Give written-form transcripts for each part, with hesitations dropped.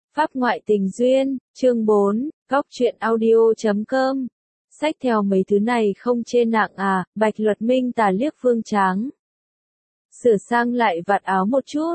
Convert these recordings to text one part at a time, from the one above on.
Pháp ngoại tình duyên, chương 4, góc truyện audio.com. Xách theo mấy thứ này không chê nặng à, Bạch Luật Minh tà liếc Vương Tráng. Sửa sang lại vạt áo một chút.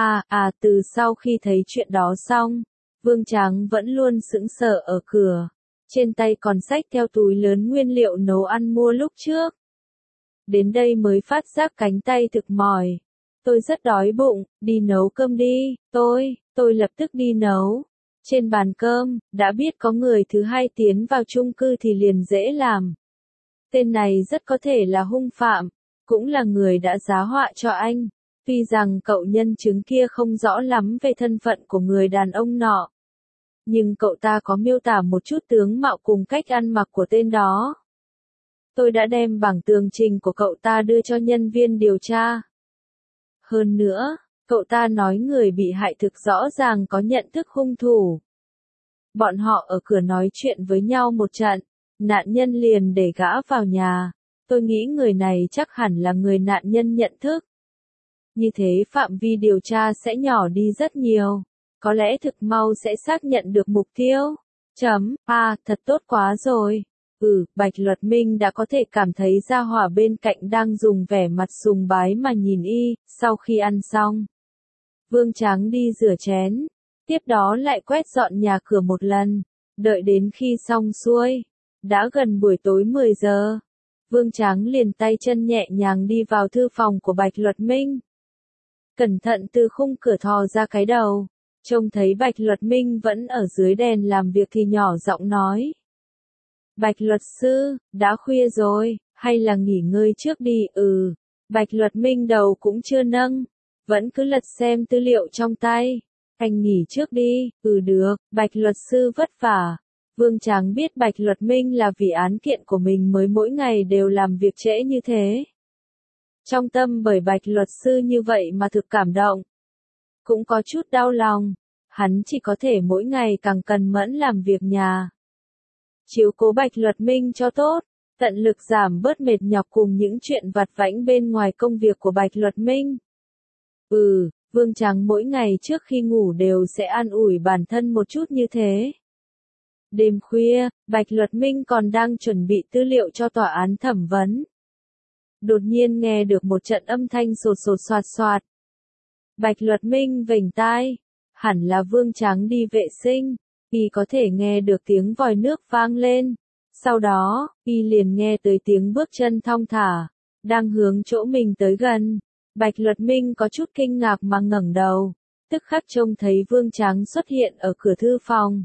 Từ sau khi thấy chuyện đó xong, Vương Tráng vẫn luôn sững sờ ở cửa. Trên tay còn xách theo túi lớn nguyên liệu nấu ăn mua lúc trước. Đến đây mới phát giác cánh tay thực mỏi. Tôi rất đói bụng, đi nấu cơm đi, tôi lập tức đi nấu. Trên bàn cơm, đã biết có người thứ hai tiến vào chung cư thì liền dễ làm. Tên này rất có thể là hung phạm, cũng là người đã giá họa cho anh. Tuy rằng cậu nhân chứng kia không rõ lắm về thân phận của người đàn ông nọ. Nhưng cậu ta có miêu tả một chút tướng mạo cùng cách ăn mặc của tên đó. Tôi đã đem bảng tường trình của cậu ta đưa cho nhân viên điều tra. Hơn nữa, cậu ta nói người bị hại thực rõ ràng có nhận thức hung thủ. Bọn họ ở cửa nói chuyện với nhau một trận, nạn nhân liền để gã vào nhà. Tôi nghĩ người này chắc hẳn là người nạn nhân nhận thức. Như thế phạm vi điều tra sẽ nhỏ đi rất nhiều. Có lẽ thực mau sẽ xác nhận được mục tiêu. Thật tốt quá rồi. Bạch Luật Minh đã có thể cảm thấy gia hỏa bên cạnh đang dùng vẻ mặt sùng bái mà nhìn y. Sau khi ăn xong, Vương Tráng đi rửa chén, tiếp đó lại quét dọn nhà cửa một lần, đợi đến khi xong xuôi. Đã gần buổi tối 10 giờ, Vương Tráng liền tay chân nhẹ nhàng đi vào thư phòng của Bạch Luật Minh. Cẩn thận từ khung cửa thò ra cái đầu, trông thấy Bạch Luật Minh vẫn ở dưới đèn làm việc thì nhỏ giọng nói. Bạch luật sư, đã khuya rồi, hay là nghỉ ngơi trước đi? Bạch Luật Minh đầu cũng chưa nâng, vẫn cứ lật xem tư liệu trong tay. Anh nghỉ trước đi. Được, Bạch luật sư vất vả. Vương Tráng biết Bạch Luật Minh là vì án kiện của mình mới mỗi ngày đều làm việc trễ như thế. Trong tâm bởi Bạch luật sư như vậy mà thực cảm động. Cũng có chút đau lòng, hắn chỉ có thể mỗi ngày càng cần mẫn làm việc nhà. Chiếu cố Bạch Luật Minh cho tốt, tận lực giảm bớt mệt nhọc cùng những chuyện vặt vãnh bên ngoài công việc của Bạch Luật Minh. Vương Tráng mỗi ngày trước khi ngủ đều sẽ an ủi bản thân một chút như thế. Đêm khuya, Bạch Luật Minh còn đang chuẩn bị tư liệu cho tòa án thẩm vấn. Đột nhiên nghe được một trận âm thanh sột sột soạt soạt. Bạch Luật Minh vểnh tai, hẳn là Vương Tráng đi vệ sinh. Y có thể nghe được tiếng vòi nước vang lên. Sau đó, Y liền nghe tới tiếng bước chân thong thả, đang hướng chỗ mình tới gần. Bạch Luật Minh có chút kinh ngạc mà ngẩng đầu, tức khắc trông thấy Vương Tráng xuất hiện ở cửa thư phòng.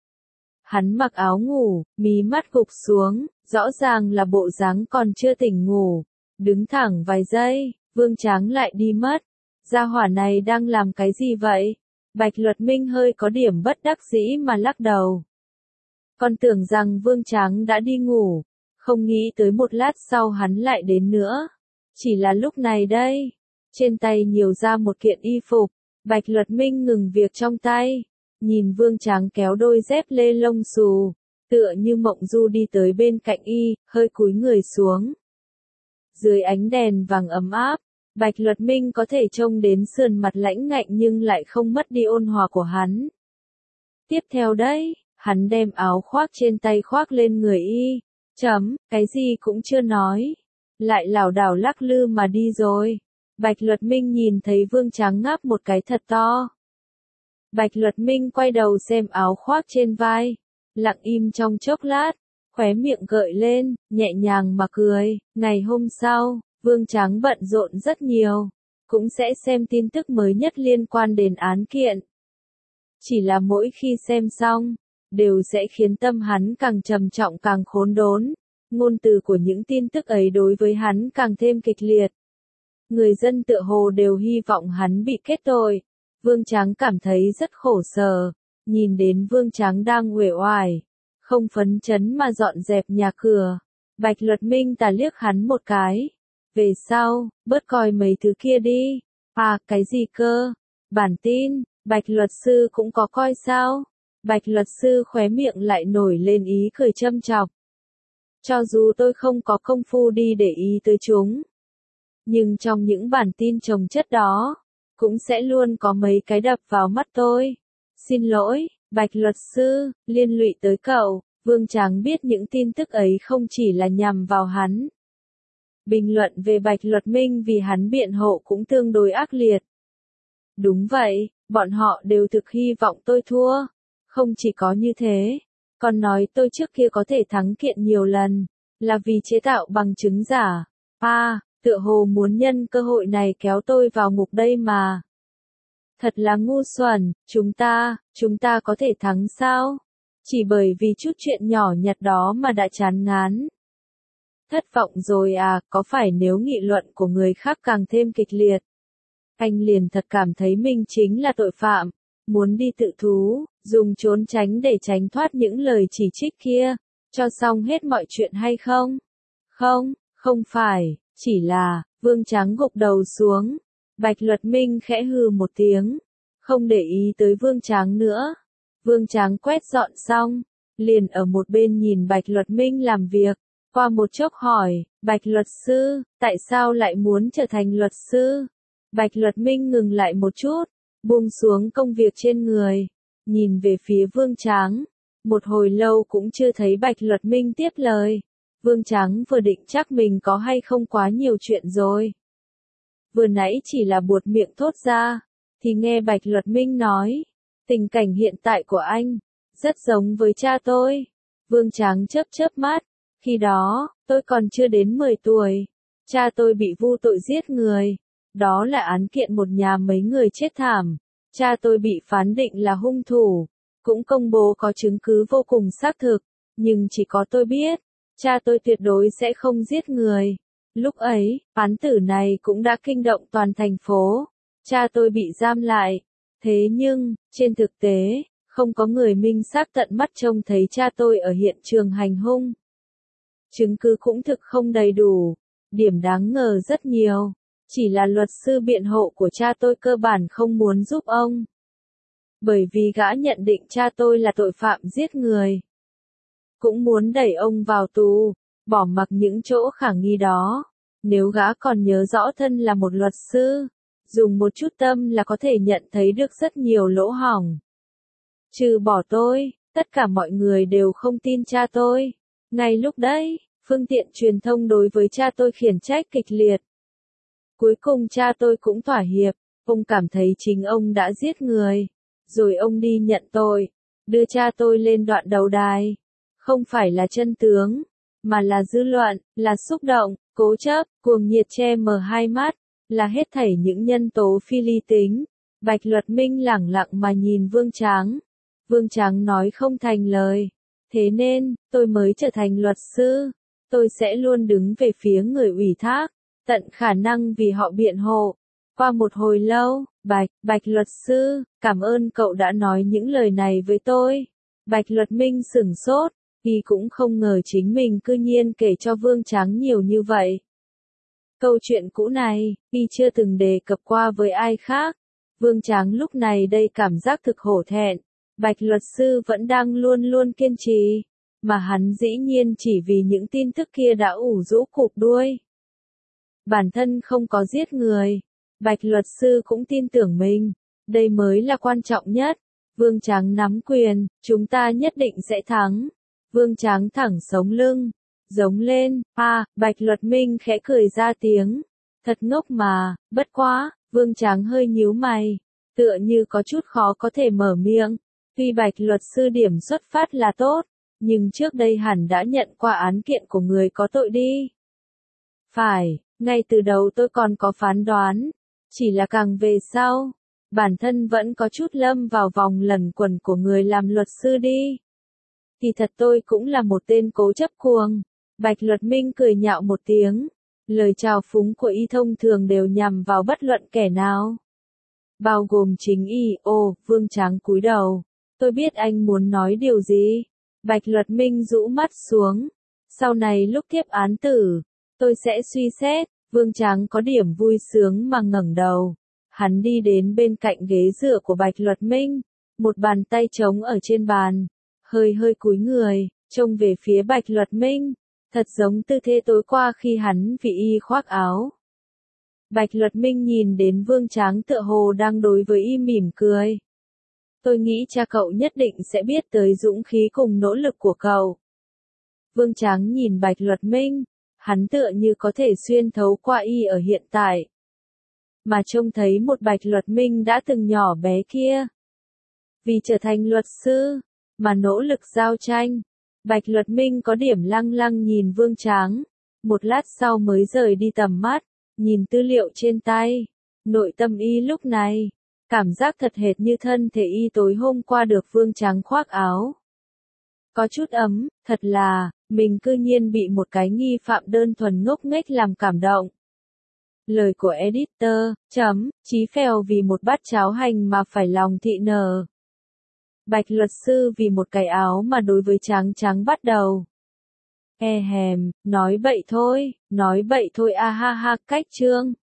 Hắn mặc áo ngủ, mí mắt gục xuống, rõ ràng là bộ dáng còn chưa tỉnh ngủ. Đứng thẳng vài giây, Vương Tráng lại đi mất. Gia hỏa này đang làm cái gì vậy? Bạch Luật Minh hơi có điểm bất đắc dĩ mà lắc đầu. Còn tưởng rằng Vương Tráng đã đi ngủ, không nghĩ tới một lát sau hắn lại đến nữa. Chỉ là lúc này đây, trên tay nhiều ra một kiện y phục, Bạch Luật Minh ngừng việc trong tay, nhìn Vương Tráng kéo đôi dép lê lông xù, tựa như mộng du đi tới bên cạnh y, hơi cúi người xuống. Dưới ánh đèn vàng ấm áp, Bạch Luật Minh có thể trông đến sườn mặt lãnh ngạnh nhưng lại không mất đi ôn hòa của hắn. Tiếp theo đấy, hắn đem áo khoác trên tay khoác lên người y. Cái gì cũng chưa nói. Lại lảo đảo lắc lư mà đi rồi. Bạch Luật Minh nhìn thấy Vương Tráng ngáp một cái thật to. Bạch Luật Minh quay đầu xem áo khoác trên vai. Lặng im trong chốc lát, khóe miệng gợi lên, nhẹ nhàng mà cười. Ngày hôm sau, Vương Tráng bận rộn rất nhiều, cũng sẽ xem tin tức mới nhất liên quan đến án kiện. Chỉ là mỗi khi xem xong, đều sẽ khiến tâm hắn càng trầm trọng càng khốn đốn. Ngôn từ của những tin tức ấy đối với hắn càng thêm kịch liệt. Người dân tựa hồ đều hy vọng hắn bị kết tội. Vương Tráng cảm thấy rất khổ sở, nhìn đến Vương Tráng đang uể oải, không phấn chấn mà dọn dẹp nhà cửa. Bạch Luật Minh tà liếc hắn một cái. Về sau, bớt coi mấy thứ kia đi. Cái gì cơ? Bản tin, Bạch luật sư cũng có coi sao? Bạch luật sư khóe miệng lại nổi lên ý cười châm chọc. Cho dù tôi không có công phu đi để ý tới chúng, nhưng trong những bản tin chồng chất đó, cũng sẽ luôn có mấy cái đập vào mắt tôi. Xin lỗi, Bạch luật sư, liên lụy tới cậu. Vương Tráng biết những tin tức ấy không chỉ là nhằm vào hắn. Bình luận về Bạch Luật Minh vì hắn biện hộ cũng tương đối ác liệt. Đúng vậy, bọn họ đều thực hy vọng tôi thua. Không chỉ có như thế, còn nói tôi trước kia có thể thắng kiện nhiều lần, là vì chế tạo bằng chứng giả. Tựa hồ muốn nhân cơ hội này kéo tôi vào ngục đây mà. Thật là ngu xuẩn, chúng ta có thể thắng sao? Chỉ bởi vì chút chuyện nhỏ nhặt đó mà đã chán ngán. Thất vọng rồi à, có phải nếu nghị luận của người khác càng thêm kịch liệt, anh liền thật cảm thấy mình chính là tội phạm, muốn đi tự thú, dùng trốn tránh để tránh thoát những lời chỉ trích kia, cho xong hết mọi chuyện hay không? Không phải, chỉ là, Vương Tráng gục đầu xuống. Bạch Luật Minh khẽ hừ một tiếng, không để ý tới Vương Tráng nữa. Vương Tráng quét dọn xong, liền ở một bên nhìn Bạch Luật Minh làm việc, qua một chốc hỏi, Bạch luật sư, tại sao lại muốn trở thành luật sư? Bạch Luật Minh ngừng lại một chút, buông xuống công việc trên người, nhìn về phía Vương Tráng. Một hồi lâu cũng chưa thấy Bạch Luật Minh tiếp lời. Vương Tráng vừa định chắc mình có hay không quá nhiều chuyện rồi. Vừa nãy chỉ là buột miệng thốt ra, thì nghe Bạch Luật Minh nói, tình cảnh hiện tại của anh, rất giống với cha tôi. Vương Tráng chớp chớp mắt, khi đó, tôi còn chưa đến 10 tuổi. Cha tôi bị vu tội giết người. Đó là án kiện một nhà mấy người chết thảm. Cha tôi bị phán định là hung thủ. Cũng công bố có chứng cứ vô cùng xác thực. Nhưng chỉ có tôi biết, cha tôi tuyệt đối sẽ không giết người. Lúc ấy, án tử này cũng đã kinh động toàn thành phố. Cha tôi bị giam lại. Thế nhưng, trên thực tế, không có người minh xác tận mắt trông thấy cha tôi ở hiện trường hành hung. Chứng cứ cũng thực không đầy đủ, điểm đáng ngờ rất nhiều, chỉ là luật sư biện hộ của cha tôi cơ bản không muốn giúp ông. Bởi vì gã nhận định cha tôi là tội phạm giết người. Cũng muốn đẩy ông vào tù, bỏ mặc những chỗ khả nghi đó. Nếu gã còn nhớ rõ thân là một luật sư, dùng một chút tâm là có thể nhận thấy được rất nhiều lỗ hổng. Trừ bỏ tôi, tất cả mọi người đều không tin cha tôi. Ngay lúc đấy, phương tiện truyền thông đối với cha tôi khiển trách kịch liệt. Cuối cùng cha tôi cũng thỏa hiệp, ông cảm thấy chính ông đã giết người. Rồi ông đi nhận tội, đưa cha tôi lên đoạn đầu đài. Không phải là chân tướng, mà là dư luận, là xúc động, cố chấp, cuồng nhiệt che mờ hai mắt, là hết thảy những nhân tố phi lý tính. Bạch Luật Minh lẳng lặng mà nhìn Vương Tráng. Vương Tráng nói không thành lời. Thế nên, tôi mới trở thành luật sư. Tôi sẽ luôn đứng về phía người ủy thác, tận khả năng vì họ biện hộ. Qua một hồi lâu, Bạch luật sư, cảm ơn cậu đã nói những lời này với tôi. Bạch Luật Minh sửng sốt, y cũng không ngờ chính mình cư nhiên kể cho Vương Tráng nhiều như vậy. Câu chuyện cũ này, y chưa từng đề cập qua với ai khác. Vương Tráng lúc này đây cảm giác thực hổ thẹn. Bạch luật sư vẫn đang luôn luôn kiên trì, mà hắn dĩ nhiên chỉ vì những tin tức kia đã ủ rũ cụp đuôi. Bản thân không có giết người, Bạch luật sư cũng tin tưởng mình, đây mới là quan trọng nhất. Vương Tráng nắm quyền, chúng ta nhất định sẽ thắng. Vương Tráng thẳng sống lưng, giống lên, Bạch Luật Minh khẽ cười ra tiếng. Thật ngốc mà, bất quá, Vương Tráng hơi nhíu mày, tựa như có chút khó có thể mở miệng. Tuy Bạch luật sư điểm xuất phát là tốt, nhưng trước đây hẳn đã nhận qua án kiện của người có tội đi. Phải, ngay từ đầu tôi còn có phán đoán, chỉ là càng về sau, bản thân vẫn có chút lâm vào vòng lẩn quẩn của người làm luật sư đi. Thì thật tôi cũng là một tên cố chấp cuồng. Bạch Luật Minh cười nhạo một tiếng, lời chào phúng của y thông thường đều nhằm vào bất luận kẻ nào, bao gồm chính y. Vương Tráng cúi đầu. Tôi biết anh muốn nói điều gì. Bạch Luật Minh rũ mắt xuống. Sau này lúc tiếp án tử, tôi sẽ suy xét. Vương Tráng có điểm vui sướng mà ngẩng đầu. Hắn đi đến bên cạnh ghế dựa của Bạch Luật Minh. Một bàn tay trống ở trên bàn. Hơi cúi người, trông về phía Bạch Luật Minh. Thật giống tư thế tối qua khi hắn vì y khoác áo. Bạch Luật Minh nhìn đến Vương Tráng tựa hồ đang đối với y mỉm cười. Tôi nghĩ cha cậu nhất định sẽ biết tới dũng khí cùng nỗ lực của cậu. Vương Tráng nhìn Bạch Luật Minh, hắn tựa như có thể xuyên thấu qua y ở hiện tại. Mà trông thấy một Bạch Luật Minh đã từng nhỏ bé kia. Vì trở thành luật sư, mà nỗ lực giao tranh. Bạch Luật Minh có điểm lăng lăng nhìn Vương Tráng. Một lát sau mới rời đi tầm mắt, nhìn tư liệu trên tay. Nội tâm y lúc này, cảm giác thật hệt như thân thể y tối hôm qua được Vương Tráng khoác áo. Có chút ấm, thật là, mình cư nhiên bị một cái nghi phạm đơn thuần ngốc nghếch làm cảm động. Lời của editor, Chí Phèo vì một bát cháo hành mà phải lòng thị nở. Bạch luật sư vì một cái áo mà đối với Tráng Tráng bắt đầu. Nói bậy thôi a ha ha, cách chương.